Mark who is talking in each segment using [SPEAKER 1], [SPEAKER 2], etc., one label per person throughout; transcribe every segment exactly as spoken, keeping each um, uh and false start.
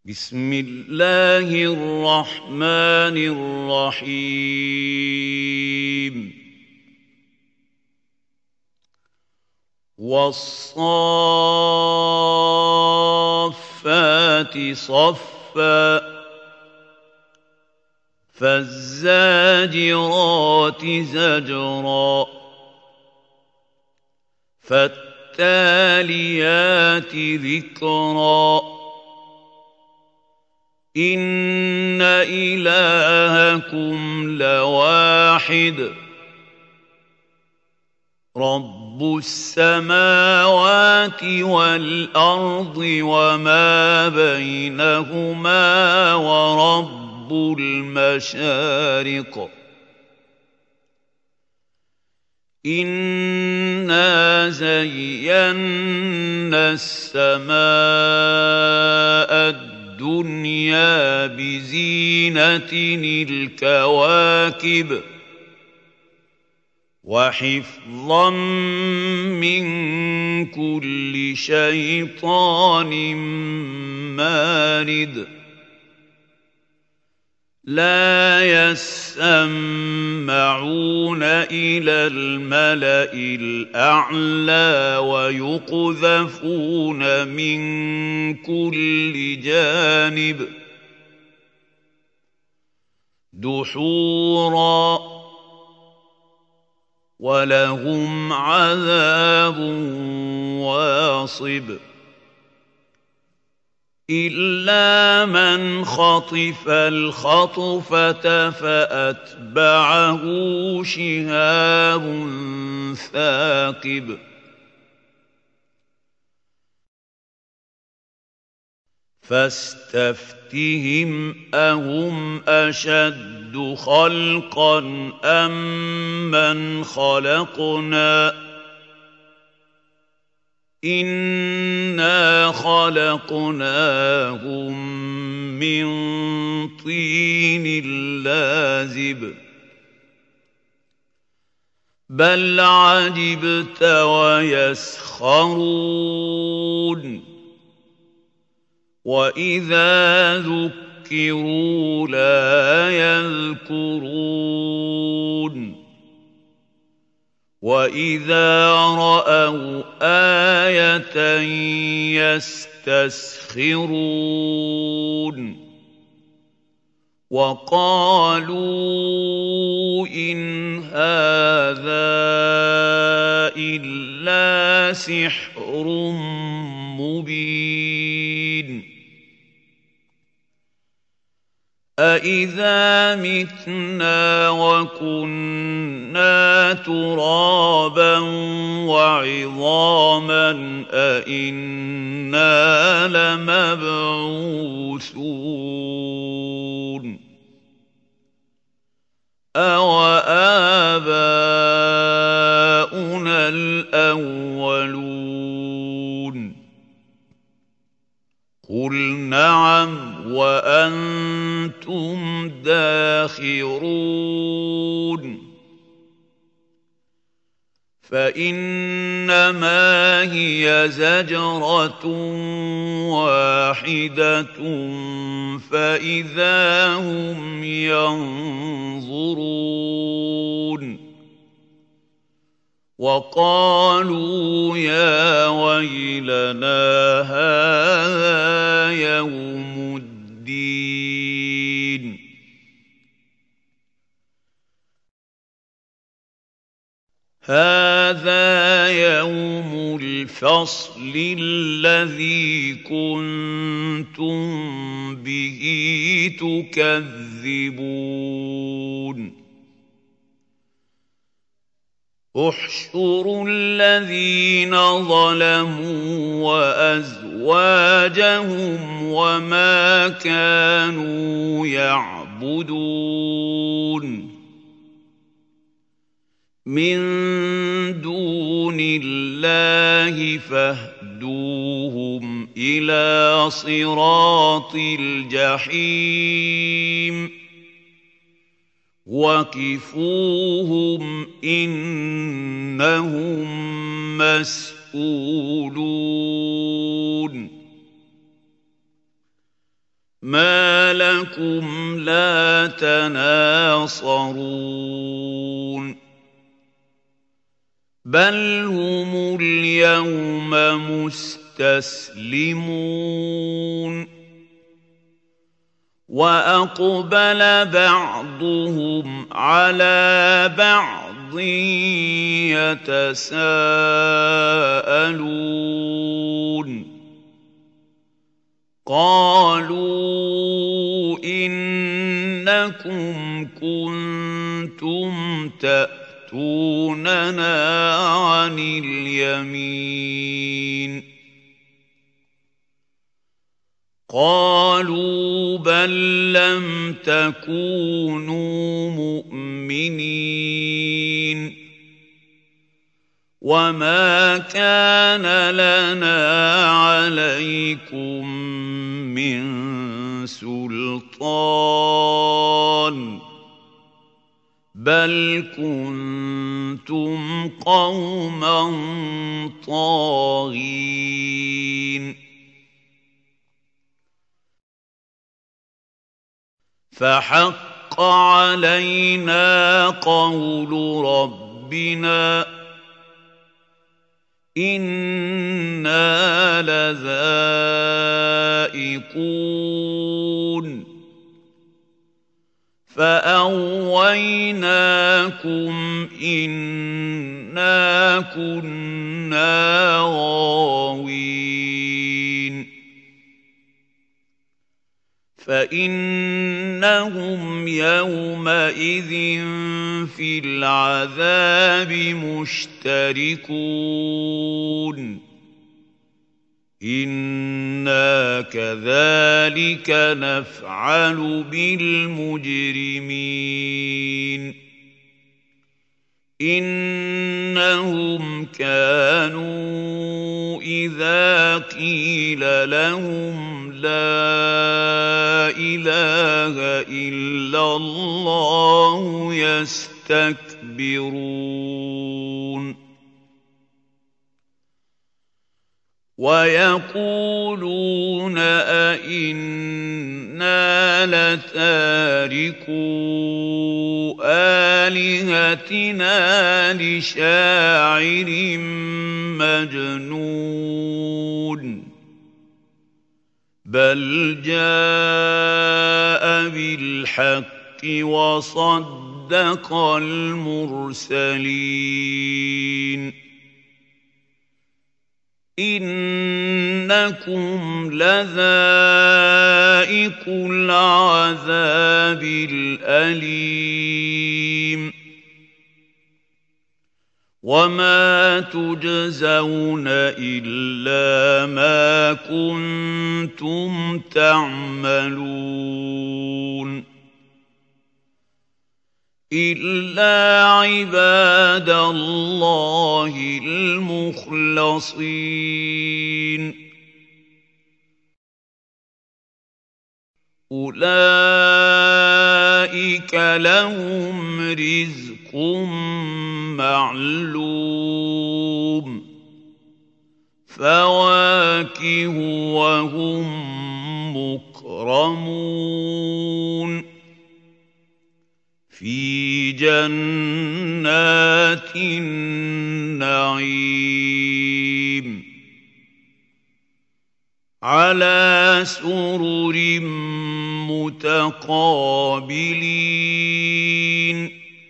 [SPEAKER 1] بسم الله الرحمن الرحيم والصافات صفا فالزاجرات زجرا فالتاليات ذكرا إن إلهكم لواحد رب السماوات والأرض وما بينهما ورب المشارق إنا زينا السماء الدنيا بزينة الكواكب وحفظا من كل شيطان مارد لا يسمعون إلى الملأ الأعلى ويقذفون من كل جانب دحورا ولهم عذاب واصب إلا من خطف الخطفة فأتبعه شهاب ثاقب فاستفتهم أهم أشد خلقا أم من خلقنا إنا خلقناهم من طين لازب بل عجبت ويسخرون وإذا ذكروا لا يذكرون وإذا رأوا آية يستسخرون وقالوا إن هذا إلا سحر مبين أَإِذَا مِتْنَا وَكُنَّا تُرَابًا وَعِظَامًا أَإِنَّا لَمَبْعُوثُونَ أَوَآبَاؤُنَا الْأَوَّلُونَ قُلْ نَعَمْ وَأَنْتُمْ دَاخِرُونَ فَإِنَّمَا هِيَ زَجْرَةٌ وَاحِدَةٌ فَإِذَا هُمْ يَنظُرُونَ وَقَالُوا يَا وَيْلَنَا هَٰذَا يَوْمُ الدِّينِ هَٰذَا يَوْمُ الْفَصْلِ الَّذِي كُنتُم بِهِ تُكَذِّبُونَ احشروا الذين ظلموا وأزواجهم وما كانوا يعبدون من دون الله فاهدوهم إلى صراط الجحيم وقفوهم إنهم مسؤولون ما لكم لا تناصرون بل هم اليوم مستسلمون وأقبل بعضهم على بعض يتساءلون قالوا إنكم كنتم تأتوننا عن اليمين قالوا بل لم تكونوا مؤمنين وما كان لنا عليكم من سلطان بل كنتم قوما طاغين فحق علينا قول ربنا إنا لذائقون فأغويناكم إنا كنا غاوين فإنهم يومئذ في العذاب مشتركون إنا كذلك نفعل بالمجرمين إنهم كانوا إذا قيل لهم لا إله إلا الله يستكبرون ويقولون أئنا لتاركو آلهتنا لشاعر مجنون بل جاء بالحق وصدق المرسلين إنكم لذائق العذاب الأليم وما تجزون إلا ما كنتم تعملون إلا عباد الله المخلصين أولئك لهم رزق معلوم فواكه وهم مكرمون في جنات النعيم على سرر متقابلين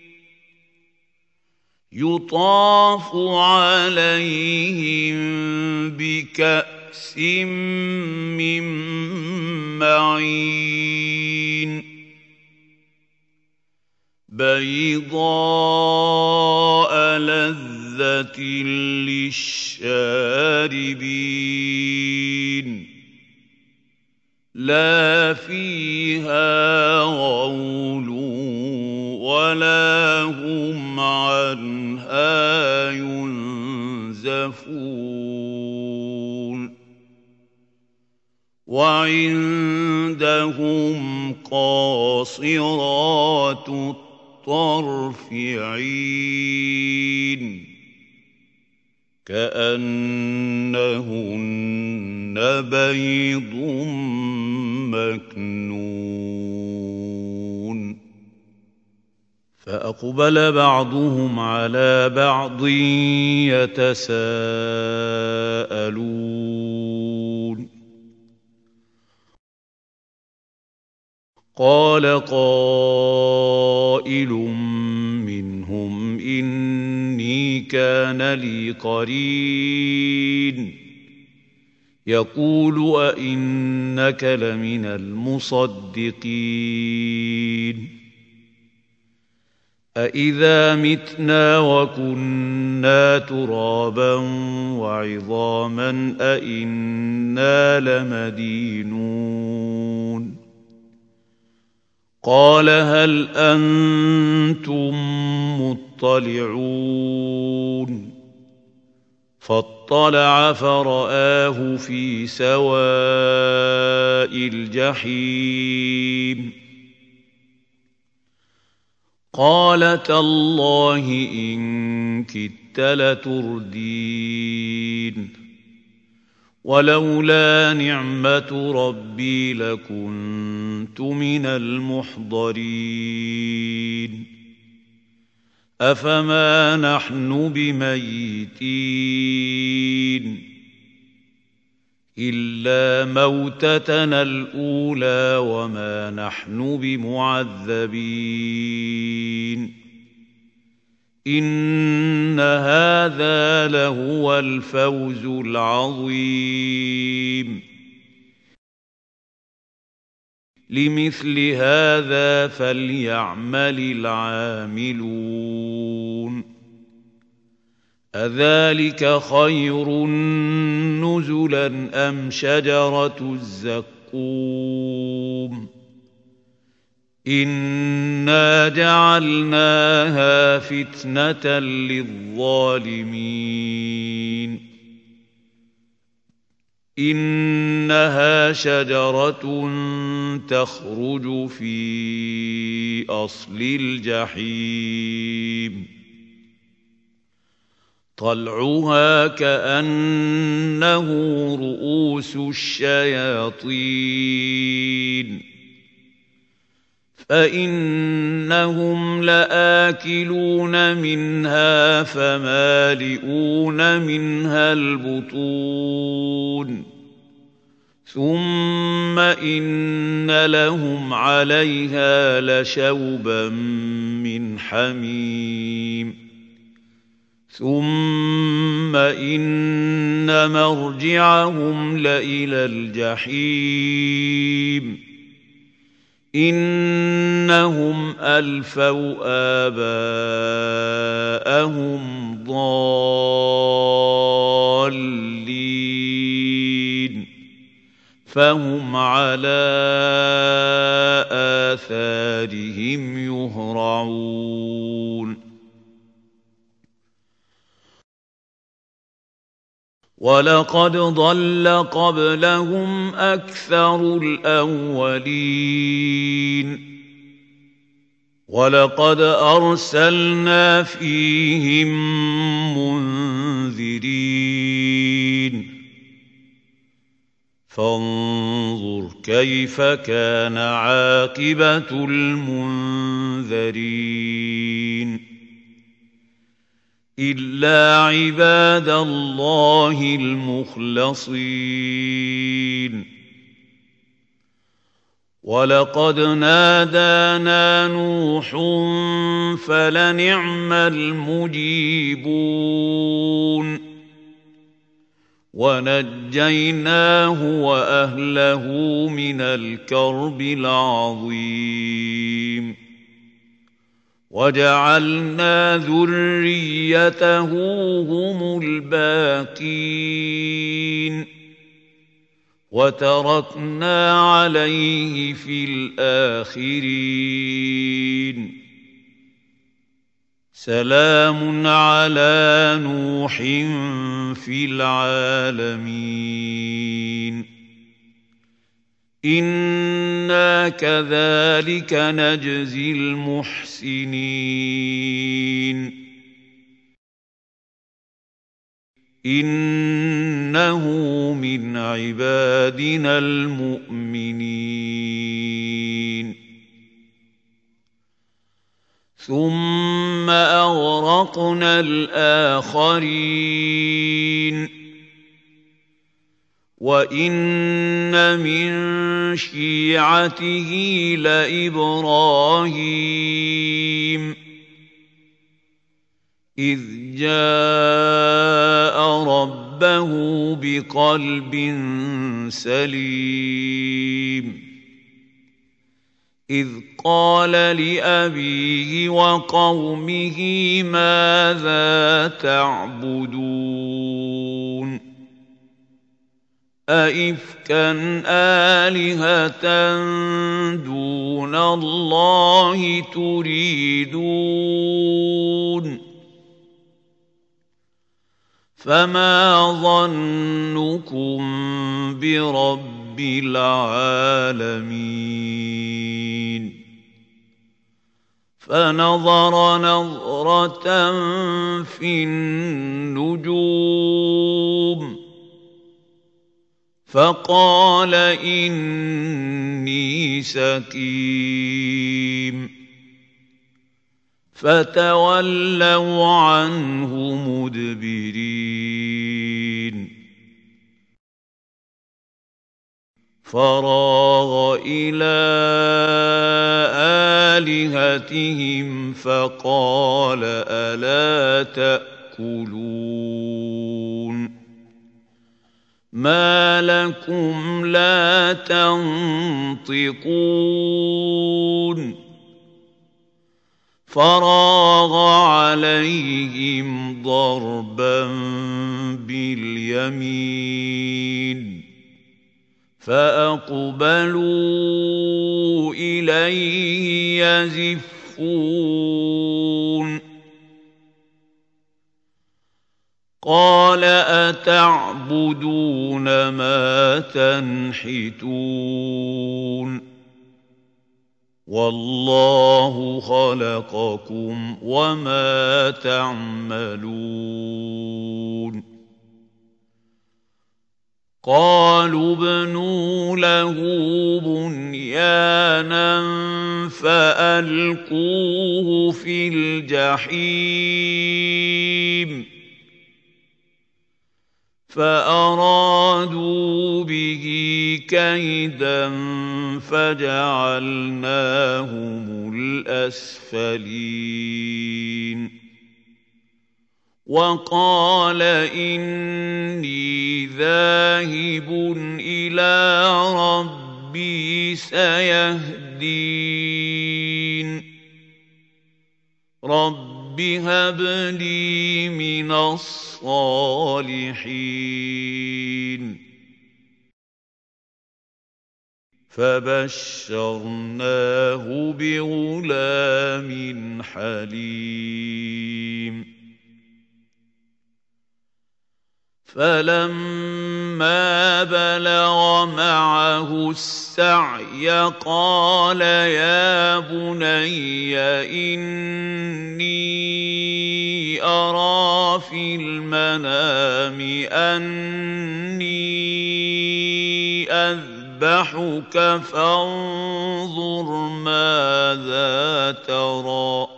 [SPEAKER 1] يطاف عليهم بكأس من معين بيضاء لذة للشاربين لا فيها غول ولا هم عنها ينزفون وعندهم قاصرات الطرف عين كأنهن بيض مكنون فأقبل بعضهم على بعض يتساءلون قال قائل منهم إني كان لي قرين يقول أئنك لمن المصدقين أإذا متنا وكنا ترابا وعظاما أإنا لمدينون قال هل أنتم مطلعون فاطلع فرآه في سواء الجحيم قال تالله إن كدت لتردين ولولا نعمة ربي لكنت من المحضرين أفما نحن بميتين إلا موتتنا الأولى وما نحن بمعذبين إن هذا لهو الفوز العظيم لمثل هذا فليعمل العاملون أذلك خير نزلا أم شجرة الزقوم إنا جعلناها فتنة للظالمين إنها شجرة تخرج في أصل الجحيم طلعها كأنه رؤوس الشياطين فإنهم لآكلون منها فمالئون منها البطون ثم إن لهم عليها لشوبا من حميم ثم إن مرجعهم لإلى الجحيم إنهم ألفوا آباءهم ضالين فهم على آثارهم يهرعون ولقد ضل قبلهم أكثر الأولين ولقد أرسلنا فيهم منذرين فانظر كيف كان عاقبة المنذرين إلا عباد الله المخلصين ولقد نادانا نوح فلنعم المجيبون ونجيناه وأهله من الكرب العظيم وجعلنا ذريته هم الباقين وتركنا عليه في الآخرين سلام على نوح في العالمين إنا كذلك نجزي المحسنين إنه من عبادنا المؤمنين ثم أغرقنا الآخرين وإن من شيعته لإبراهيم إذ جاء ربه بقلب سليم إذ قال لأبيه وقومه ماذا تعبدون أئفكا آلهة دون الله تريدون فما ظنكم برب العالمين فنظر نظرة في النجوم فقال إني سقيم فتولوا عنه مدبرين فراغ إلى آلهتهم فقال ألا تأكلون ما لكم لا تنطقون فراغ عليهم ضربا باليمين فأقبلوا إليه يزفون قال أتعبدون ما تنحتون والله خلقكم وما تعملون قالوا ابنوا له بنيانا فألقوه في الجحيم فأرادوا به كيدا فجعلناهم الأسفلين وقال إني ذاهب إلى ربي سيهدين رب هب لي من الصالحين فبشرناه بغلام حليم فلما بلغ معه السعي قال يا بني إني أرى في المنام أني أذبحك فانظر ماذا ترى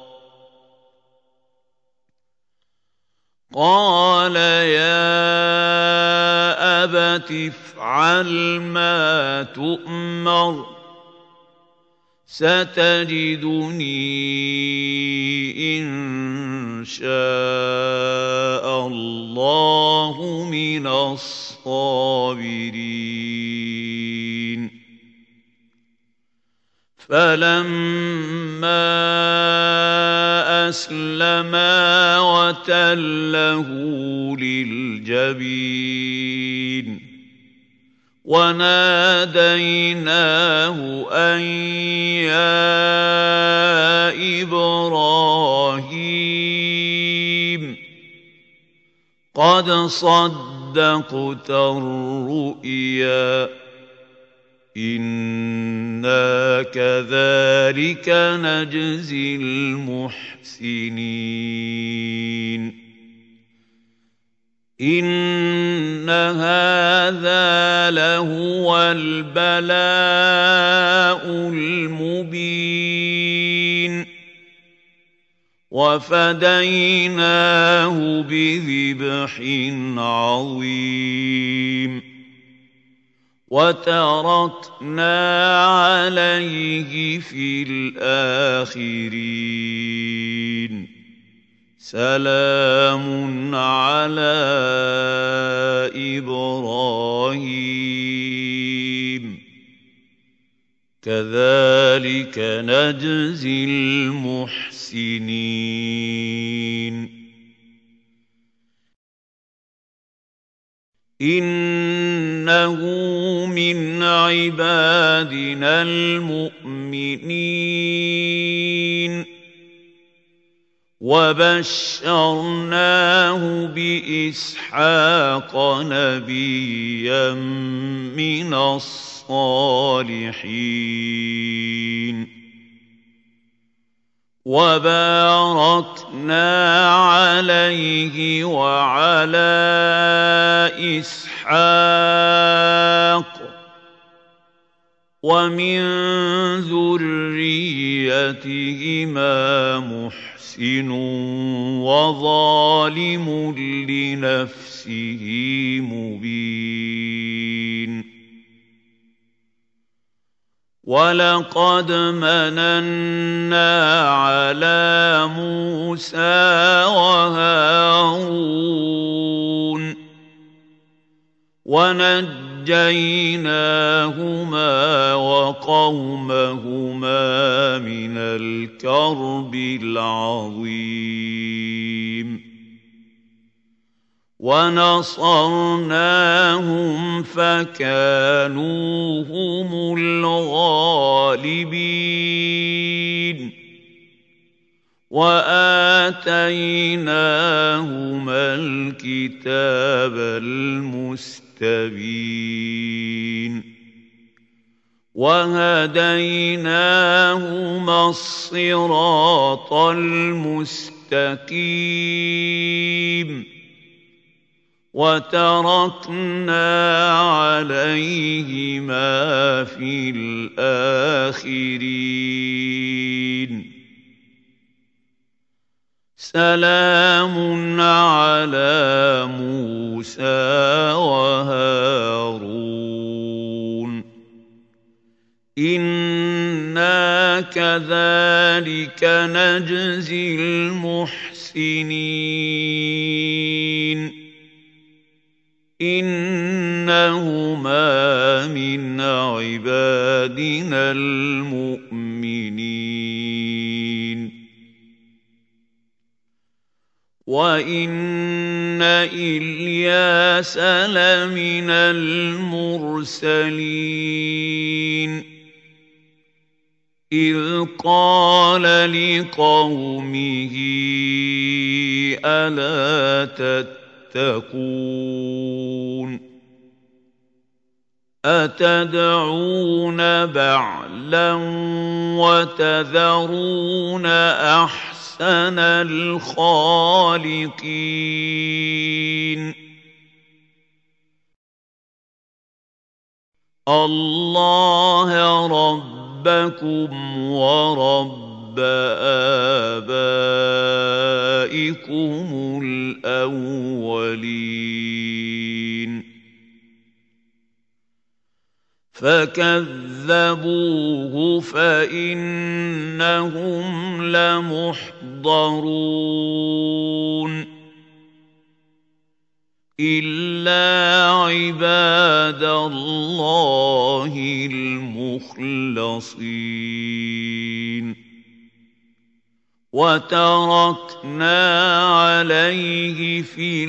[SPEAKER 1] قال يا أبت افعل ما تؤمر ستجدني إن شاء الله من الصابرين فلما أسلما وتله للجبين وناديناه أن يا إبراهيم قد صدقت الرؤيا إنا كذلك نجزي المحسنين إن هذا لهو البلاء المبين. وفديناه بذبح عظيم وتركنا عليه في الآخرين سلام على إبراهيم كذلك نجزي المحسنين إنه من عبادنا المؤمنين وبشرناه بإسحاق نبيا من الصالحين وباركنا عليه وعلى إسحاق ومن ذريتهما محسن وظالم لنفسه مبين ولقد مننا على موسى وهارون ونجيناهما وقومهما من الكرب العظيم ونصرناهم فكانوا هم الغالبين وآتيناهما الكتاب المستبين وهديناهما الصراط المستقيم وتركنا عليهما في الآخرين سلام على موسى وهارون إنا كذلك نجزي المحسنين إنهما من عبادنا المؤمنين وإن إلياس لمن المرسلين إذ قال لقومه ألا تتقون أتدعون بعلا وتذرون أحسن الخالقين الله ربكم ورب آبائكم الأولين فكذبوه فإنهم لمحضرون إلا عباد الله المخلصين وتركنا عليه في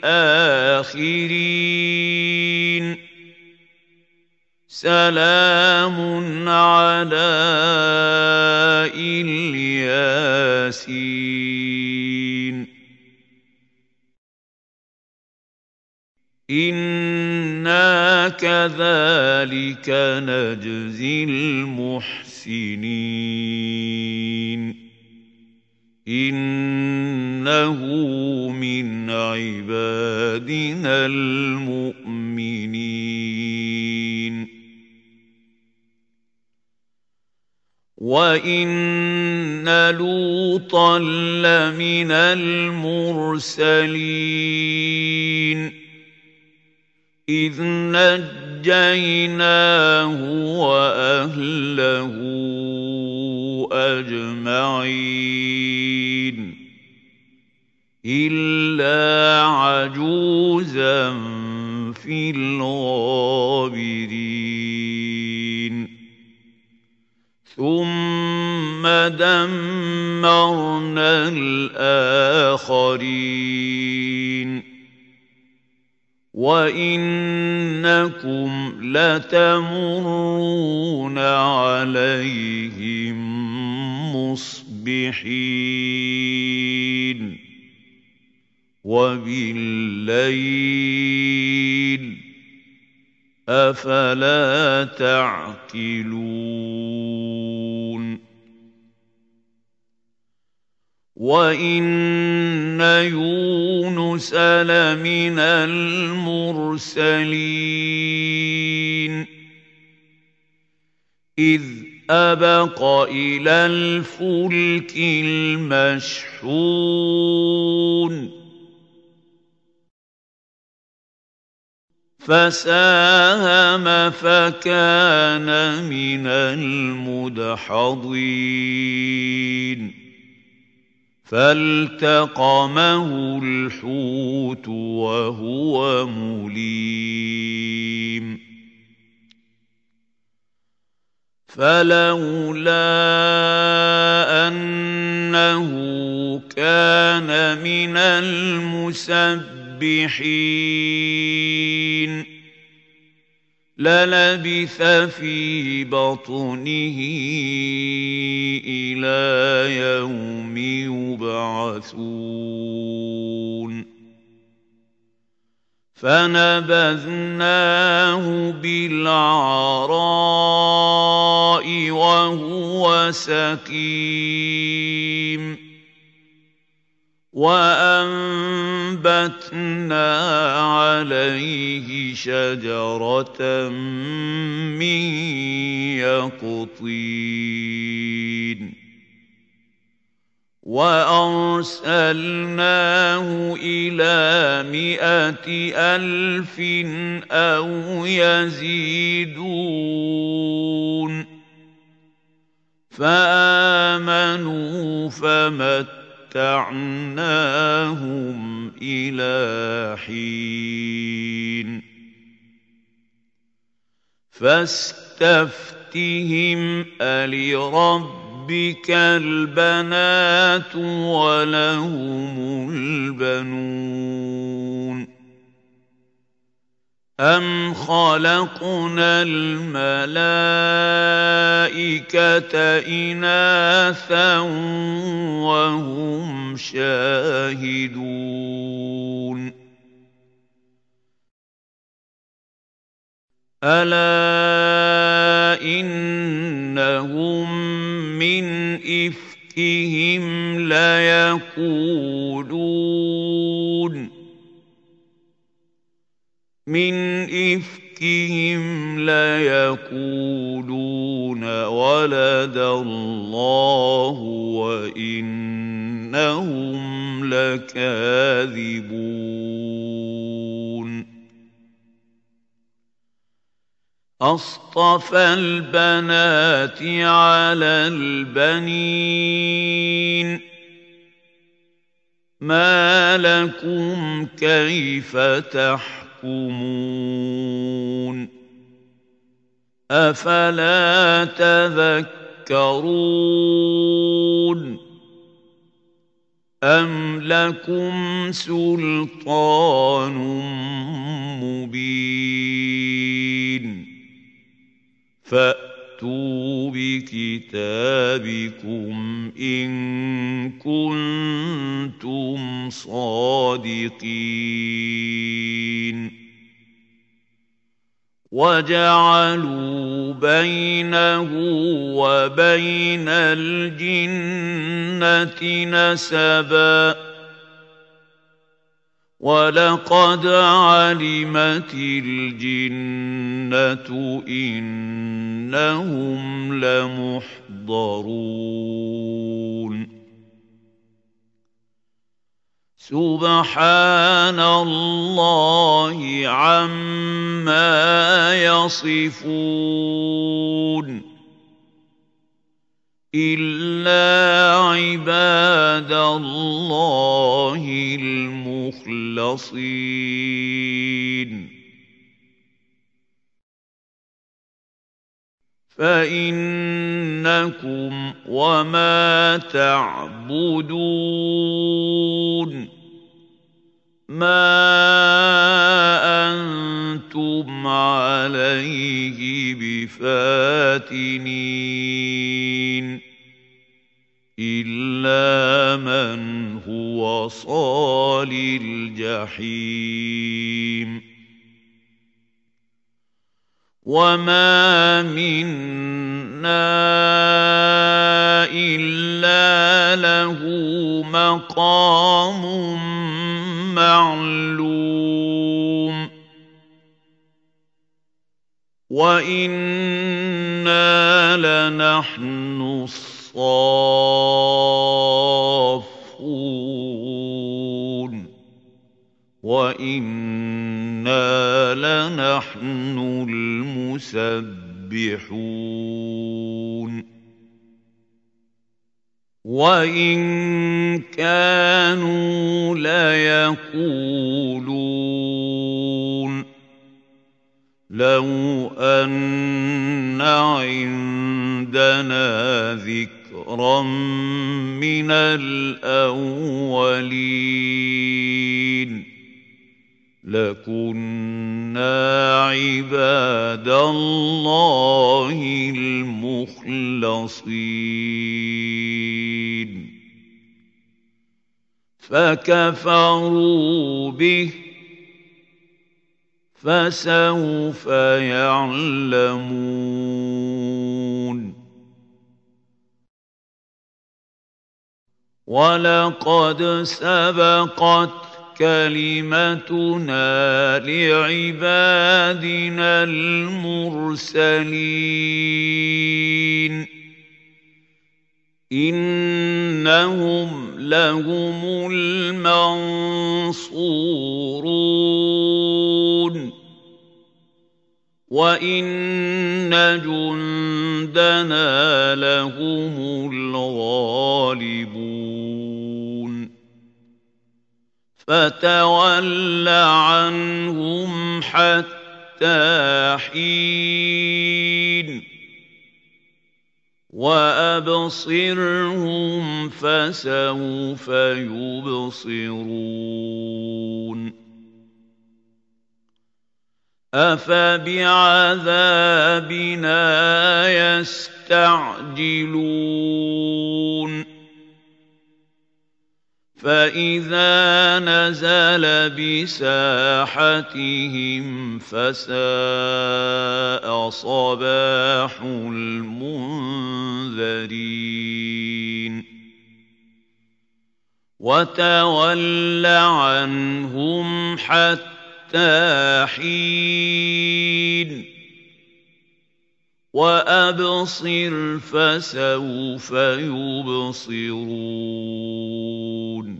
[SPEAKER 1] الآخرين سلام على الياسين إنا كذلك نجزي المحسنين إنه من عبادنا المؤمنين وَإِنَّ لُوطًا لَّمِنَ الْمُرْسَلِينَ إِذْ نَجَّيْنَاهُ وَأَهْلَهُ أَجْمَعِينَ إِلَّا عَجُوزًا فِي الْغَابِرِينَ ثُمَّ دَمَّرْنَا الْآخَرِينَ وَإِنَّكُمْ لَتَمُرُّونَ عَلَيْهِم مُّصْبِحِينَ وَبِاللَّيْلِ ۗ أَفَلَا تَعْقِلُونَ وَإِنَّ يُونُسَ لَمِنَ الْمُرْسَلِينَ إِذْ أَبَقَ إِلَى الْفُلْكِ الْمَشْحُونِ فَسَاهَمَ فَكَانَ مِنَ الْمُدْحَضِينَ فَالْتَقَمَهُ الْحُوتُ وَهُوَ مُلِيمٌ فَلَوْلَا أَنَّهُ كَانَ مِنَ الْمُسَبِّحِينَ لَلَبِثَ فِي بَطْنِهِ إِلَىٰ يَوْمِ يُبْعَثُونَ فَنَبَذْنَاهُ بِالْعَرَاءِ وَهُوَ سَقِيمٌ وَأَنبَتْنَا عَلَيْهِ شَجَرَةً مِّن يَقْطِينٍ وَأَرْسَلْنَاهُ إِلَىٰ مِائَةِ أَلْفٍ أَوْ يَزِيدُونَ فَآمَنُوا فَمَتَّعْنَاهُمْ إِلَىٰ حِينٍ فَاسْتَفْتِهِمْ أَلِرَبِّكَ الْبَنَاتُ وَلَهُمُ الْبَنُونَ أَمْ خَلَقْنَا الْمَلَائِكَةَ إِنَاثًا وَهُمْ شَاهِدُونَ أَلَا إِنَّهُم مِّنْ إِفْكِهِمْ لَيَقُولُونَ مِنْ إِفْكِهِمْ لَيَقُولُونَ وَلَدَ اللَّهُ وَإِنَّهُمْ لَكَاذِبُونَ أَصْطَفَى الْبَنَاتِ عَلَى الْبَنِينَ مَا لَكُمْ كَيْفَ تَحْكُمُونَ أَفَلَا تَذَكَّرُونَ أَمْ لَكُمْ سُلْطَانٌ مُّبِينٌ فَأْتُوا بِكِتَابِكُمْ إِن كُنتُمْ صَادِقِينَ وَجَعَلُوا بَيْنَهُ وَبَيْنَ الْجِنَّةِ نَسَبًا وَلَقَدْ عَلِمَتِ الْجِنَّةُ إِنَّهُمْ إِنَّهُمْ لَمُحْضَرُونَ سُبْحَانَ اللَّهِ عَمَّا يَصِفُونَ إِلَّا عِبَادَ اللَّهِ الْمُخْلَصِينَ فَإِنَّكُمْ وَمَا تَعْبُدُونَ مَا أَنتُمْ عَلَيْهِ بِفَاتِنِينَ إِلَّا مَنْ هُوَ صَالِ الْجَحِيمِ وَمَا مِنَّا إِلَّا لَهُ مَقَامٌ مَّعْلُومٌ وَإِنَّا لَنَحْنُ الصَّافُّونَ وَإِنَّا لَنَحْنُ الْمُسَبِّحُونَ وَإِن كَانُوا لَيَقُولُونَ لَوْ أَنَّ عِندَنَا ذِكْرًا مِّنَ الْأَوَّلِينَ لَكُنَّا عِبَادَ اللَّهِ الْمُخْلَصِينَ فَكَفَرُوا بِهِ فَسَوْفَ يَعْلَمُونَ وَلَقَدْ سَبَقَتْ كَلِمَتُنَا لِعِبَادِنَا الْمُرْسَلِينَ إِنَّهُمْ لَهُمُ الْمَنصُورُونَ وَإِنَّ جُندَنَا لَهُمُ الْغَالِبُونَ فَتَوَلَّ عَنْهُمْ حَتَّىٰ حِينٍ وَأَبْصِرْهُمْ فَسَوْفَ يُبْصِرُونَ أَفَبِعَذَابِنَا يَسْتَعْجِلُونَ فَإِذَا نَزَلَ بِسَاحَتِهِمْ فَسَاءَ صَبَاحُ الْمُنذَرِينَ وَتَوَلَّ عَنْهُمْ حَتَّىٰ حِينٍ وَأَبْصِرْ فَسَوْفَ يُبْصِرُونَ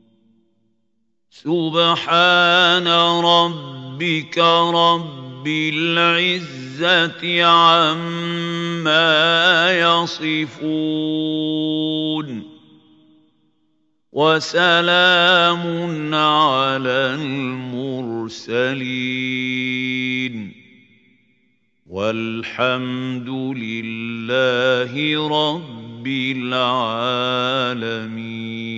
[SPEAKER 1] سُبْحَانَ رَبِّكَ رَبِّ الْعِزَّةِ عَمَّا يَصِفُونَ وَسَلَامٌ عَلَى الْمُرْسَلِينَ وَالْحَمْدُ لِلَّهِ رَبِّ الْعَالَمِينَ